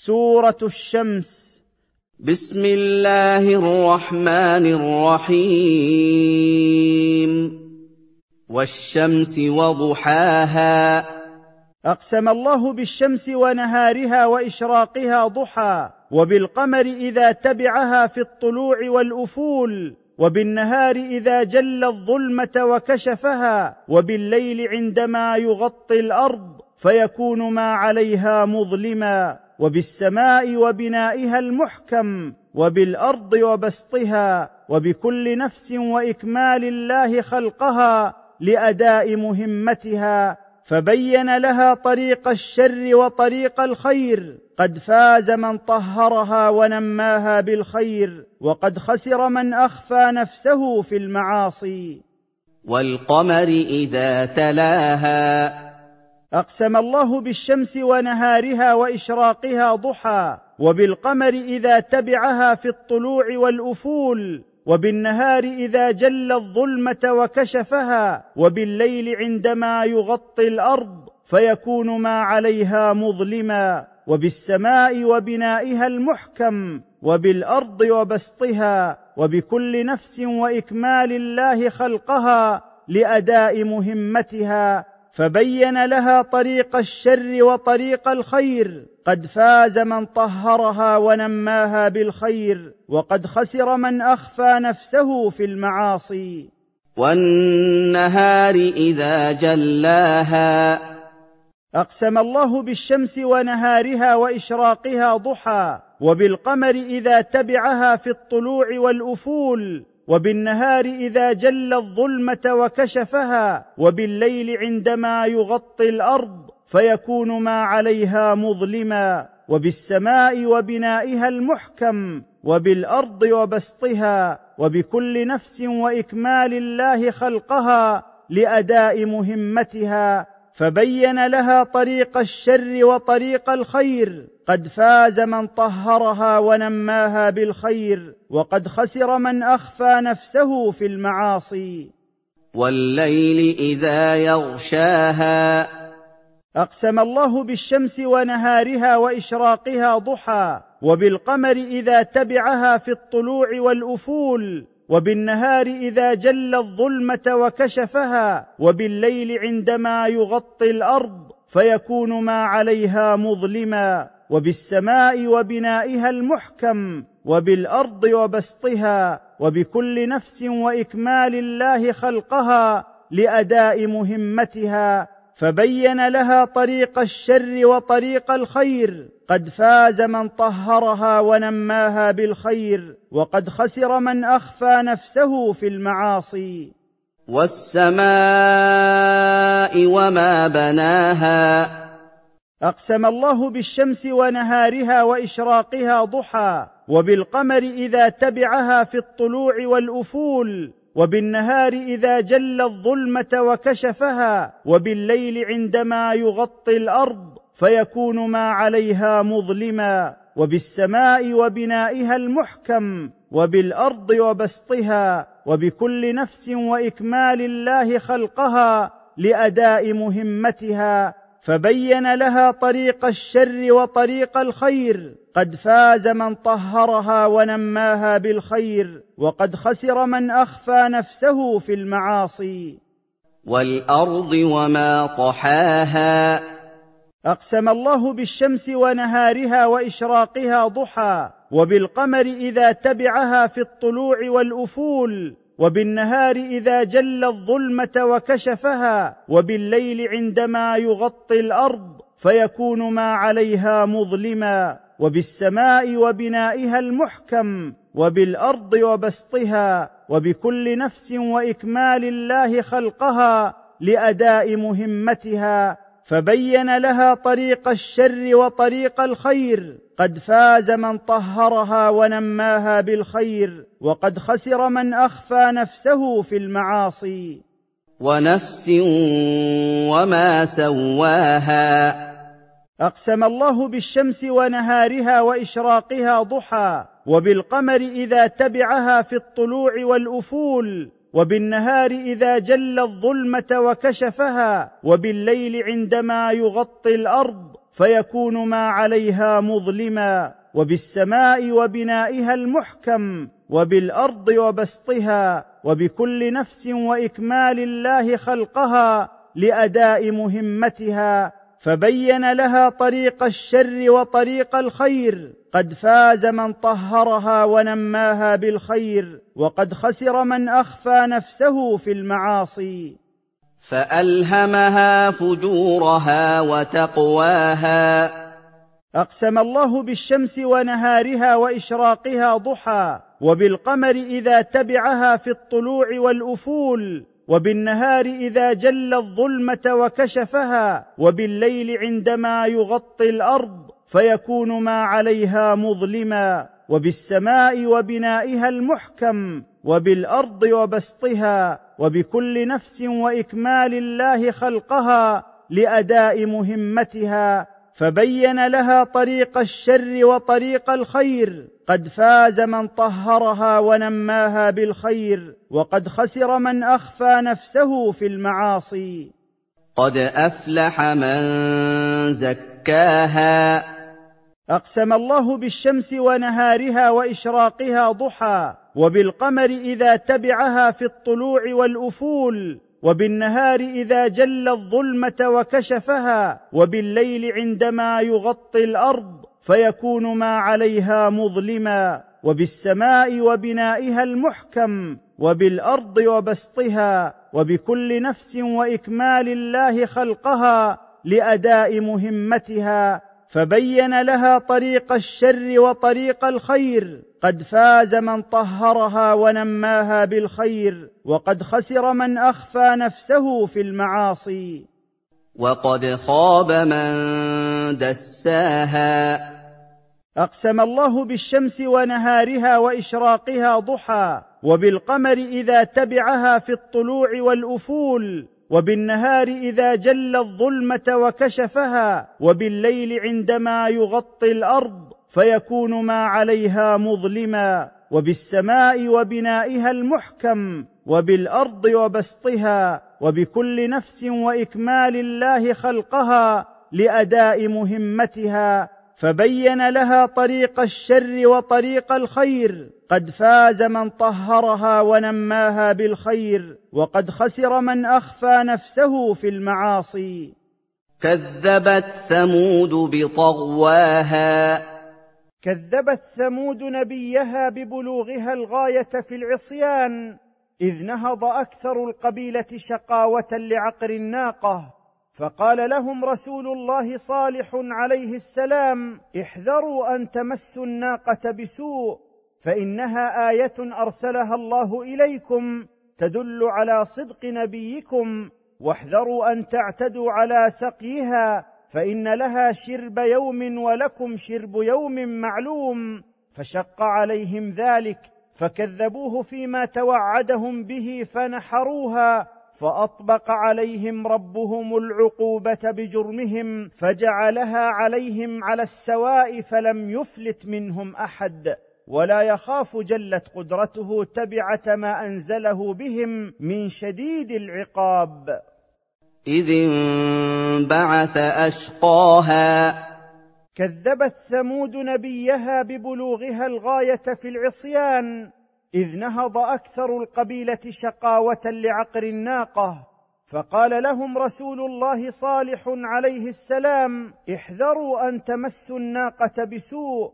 سورة الشمس. بسم الله الرحمن الرحيم. والشمس وضحاها. أقسم الله بالشمس ونهارها وإشراقها ضحى، وبالقمر إذا تبعها في الطلوع والأفول، وبالنهار إذا جل الظلمة وكشفها، وبالليل عندما يغطي الأرض فيكون ما عليها مظلما، وبالسماء وبنائها المحكم، وبالأرض وبسطها، وبكل نفس وإكمال الله خلقها لأداء مهمتها، فبين لها طريق الشر وطريق الخير. قد فاز من طهرها ونماها بالخير، وقد خسر من أخفى نفسه في المعاصي. والقمر إذا تلاها. أقسم الله بالشمس ونهارها وإشراقها ضحى، وبالقمر إذا تبعها في الطلوع والأفول، وبالنهار إذا جل الظلمة وكشفها، وبالليل عندما يغطي الأرض فيكون ما عليها مظلما، وبالسماء وبنائها المحكم، وبالأرض وبسطها، وبكل نفس وإكمال الله خلقها لأداء مهمتها، فبين لها طريق الشر وطريق الخير. قد فاز من طهرها ونماها بالخير، وقد خسر من أخفى نفسه في المعاصي. والنهار إذا جلاها. أقسم الله بالشمس ونهارها وإشراقها ضحى، وبالقمر إذا تبعها في الطلوع والأفول، وبالنهار إذا جل الظلمة وكشفها، وبالليل عندما يغطي الأرض فيكون ما عليها مظلما، وبالسماء وبنائها المحكم، وبالأرض وبسطها، وبكل نفس وإكمال الله خلقها لأداء مهمتها، فبين لها طريق الشر وطريق الخير. قد فاز من طهرها ونماها بالخير، وقد خسر من أخفى نفسه في المعاصي. والليل إذا يغشاها. أقسم الله بالشمس ونهارها وإشراقها ضحى، وبالقمر إذا تبعها في الطلوع والأفول، وبالنهار إذا جل الظلمة وكشفها، وبالليل عندما يغطي الأرض فيكون ما عليها مظلما، وبالسماء وبنائها المحكم، وبالأرض وبسطها، وبكل نفس وإكمال الله خلقها لأداء مهمتها، فبين لها طريق الشر وطريق الخير. قد فاز من طهرها ونماها بالخير، وقد خسر من أخفى نفسه في المعاصي. والسماء وما بناها. أقسم الله بالشمس ونهارها وإشراقها ضحى، وبالقمر إذا تبعها في الطلوع والأفول، وبالنهار إذا جل الظلمة وكشفها، وبالليل عندما يغطي الأرض فيكون ما عليها مظلما، وبالسماء وبنائها المحكم، وبالأرض وبسطها، وبكل نفس وإكمال الله خلقها لأداء مهمتها، فبين لها طريق الشر وطريق الخير. قد فاز من طهرها ونماها بالخير، وقد خسر من أخفى نفسه في المعاصي. والأرض وما طحاها. أقسم الله بالشمس ونهارها وإشراقها ضحى، وبالقمر إذا تبعها في الطلوع والأفول، وبالنهار إذا جل الظلمة وكشفها، وبالليل عندما يغطي الأرض فيكون ما عليها مظلما، وبالسماء وبنائها المحكم، وبالأرض وبسطها، وبكل نفس وإكمال الله خلقها لأداء مهمتها، فبين لها طريق الشر وطريق الخير. قد فاز من طهرها ونماها بالخير، وقد خسر من أخفى نفسه في المعاصي. ونفس وما سواها. أقسم الله بالشمس ونهارها وإشراقها ضحى، وبالقمر إذا تبعها في الطلوع والأفول، وبالنهار إذا جل الظلمة وكشفها، وبالليل عندما يغطي الأرض فيكون ما عليها مظلما، وبالسماء وبنائها المحكم، وبالأرض وبسطها، وبكل نفس وإكمال الله خلقها لأداء مهمتها، فبين لها طريق الشر وطريق الخير. قد فاز من طهرها ونماها بالخير، وقد خسر من أخفى نفسه في المعاصي. فألهمها فجورها وتقواها. أقسم الله بالشمس ونهارها وإشراقها ضحى، وبالقمر إذا تبعها في الطلوع والأفول، وبالنهار إذا جل الظلمة وكشفها، وبالليل عندما يغطي الأرض فيكون ما عليها مظلما، وبالسماء وبنائها المحكم، وبالأرض وبسطها، وبكل نفس وإكمال الله خلقها لأداء مهمتها، فبين لها طريق الشر وطريق الخير. قد فاز من طهرها ونماها بالخير، وقد خسر من أخفى نفسه في المعاصي. قد أفلح من زكاها. أقسم الله بالشمس ونهارها وإشراقها ضحى، وبالقمر إذا تبعها في الطلوع والأفول، وبالنهار إذا جل الظلمة وكشفها، وبالليل عندما يغطي الأرض فيكون ما عليها مظلما، وبالسماء وبنائها المحكم، وبالأرض وبسطها، وبكل نفس وإكمال الله خلقها لأداء مهمتها، فبين لها طريق الشر وطريق الخير. قد فاز من طهرها ونماها بالخير، وقد خسر من أخفى نفسه في المعاصي. وقد خاب من دساها. أقسم الله بالشمس ونهارها وإشراقها ضحى، وبالقمر إذا تبعها في الطلوع والأفول، وبالنهار إذا جل الظلمة وكشفها، وبالليل عندما يغطي الأرض فيكون ما عليها مظلما، وبالسماء وبنائها المحكم، وبالأرض وبسطها، وبكل نفس وإكمال الله خلقها لأداء مهمتها، فبين لها طريق الشر وطريق الخير. قد فاز من طهرها ونماها بالخير، وقد خسر من أخفى نفسه في المعاصي. كذبت ثمود بطغواها. كذبت ثمود نبيها ببلوغها الغاية في العصيان، إذ نهض أكثر القبيلة شقاوة لعقر الناقة، فقال لهم رسول الله صالح عليه السلام: احذروا أن تمسوا الناقة بسوء، فإنها آية أرسلها الله إليكم تدل على صدق نبيكم، واحذروا أن تعتدوا على سقيها، فإن لها شرب يوم ولكم شرب يوم معلوم. فشق عليهم ذلك، فكذبوه فيما توعدهم به فنحروها، فأطبق عليهم ربهم العقوبة بجرمهم، فجعلها عليهم على السواء، فلم يفلت منهم أحد، ولا يخاف جلت قدرته تبعة ما أنزله بهم من شديد العقاب. إذ انبعث أشقاها. كذبت ثمود نبيها ببلوغها الغاية في العصيان، إذ نهض أكثر القبيلة شقاوة لعقر الناقة، فقال لهم رسول الله صالح عليه السلام: احذروا أن تمسوا الناقة بسوء،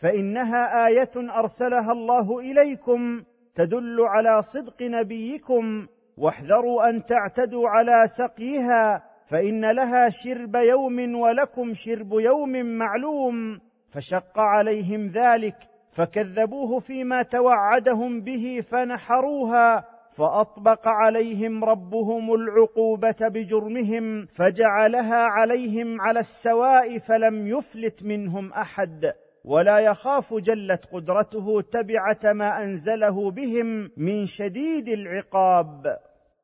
فإنها آية أرسلها الله إليكم تدل على صدق نبيكم، واحذروا أن تعتدوا على سقيها، فإن لها شرب يوم ولكم شرب يوم معلوم. فشق عليهم ذلك، فكذبوه فيما توعدهم به فنحروها، فأطبق عليهم ربهم العقوبة بجرمهم، فجعلها عليهم على السواء، فلم يفلت منهم أحد، ولا يخاف جلت قدرته تبعة ما أنزله بهم من شديد العقاب.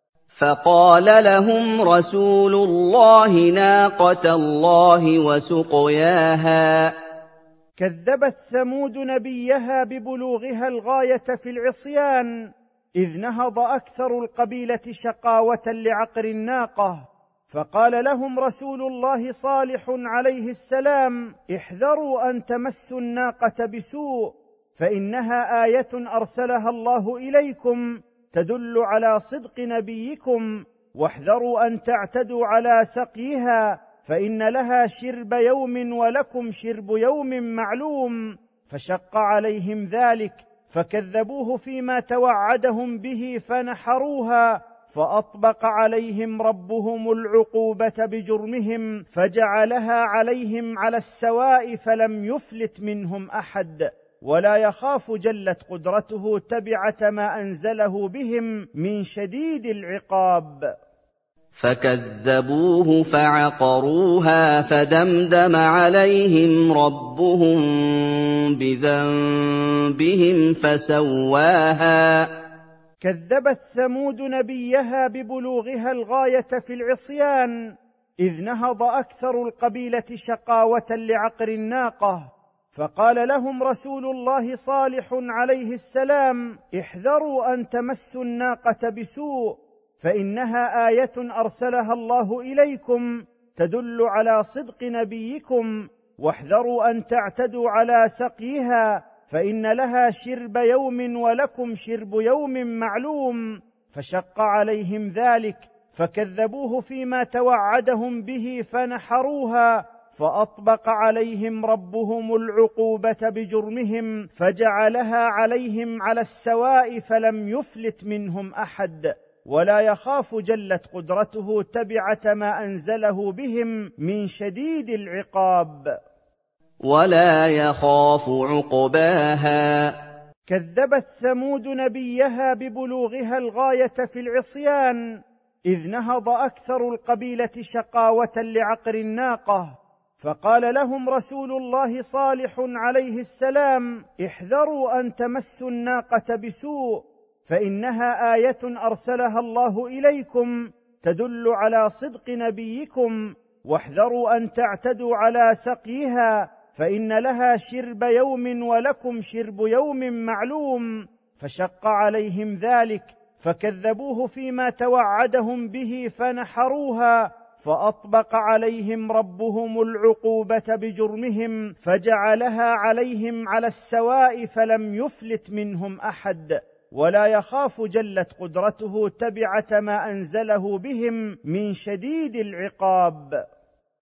فقال لهم رسول الله ناقة الله وسقياها. كذبت ثمود نبيها ببلوغها الغاية في العصيان، إذ نهض أكثر القبيلة شقاوة لعقر الناقة، فقال لهم رسول الله صالح عليه السلام: احذروا أن تمسوا الناقة بسوء، فإنها آية أرسلها الله إليكم تدل على صدق نبيكم، واحذروا أن تعتدوا على سقيها، فإن لها شرب يوم ولكم شرب يوم معلوم. فشق عليهم ذلك، فكذبوه فيما توعدهم به فنحروها، فأطبق عليهم ربهم العقوبة بجرمهم، فجعلها عليهم على السواء، فلم يفلت منهم أحد، ولا يخاف جلت قدرته تبعة ما أنزله بهم من شديد العقاب. فكذبوه فعقروها فدمدم عليهم ربهم بذنبهم فسواها. كذبت ثمود نبيها ببلوغها الغاية في العصيان، إذ نهض أكثر القبيلة شقاوة لعقر الناقة، فقال لهم رسول الله صالح عليه السلام: احذروا أن تمسوا الناقة بسوء، فإنها آية أرسلها الله إليكم تدل على صدق نبيكم، واحذروا أن تعتدوا على سقيها، فإن لها شرب يوم ولكم شرب يوم معلوم. فشق عليهم ذلك، فكذبوه فيما توعدهم به فنحروها، فأطبق عليهم ربهم العقوبة بجرمهم، فجعلها عليهم على السواء، فلم يفلت منهم أحد، ولا يخاف جلت قدرته تبعة ما أنزله بهم من شديد العقاب، ولا يخاف عقباها. كذبت ثمود نبيها ببلوغها الغاية في العصيان، إذ نهض أكثر القبيلة شقاوة لعقر الناقة، فقال لهم رسول الله صالح عليه السلام: احذروا أن تمسوا الناقة بسوء، فإنها آية أرسلها الله إليكم تدل على صدق نبيكم، واحذروا أن تعتدوا على سقيها، فإن لها شرب يوم ولكم شرب يوم معلوم. فشق عليهم ذلك، فكذبوه فيما توعدهم به فنحروها، فأطبق عليهم ربهم العقوبة بجرمهم، فجعلها عليهم على السواء، فلم يفلت منهم أحد، ولا يخاف جلت قدرته تبعة ما أنزله بهم من شديد العقاب.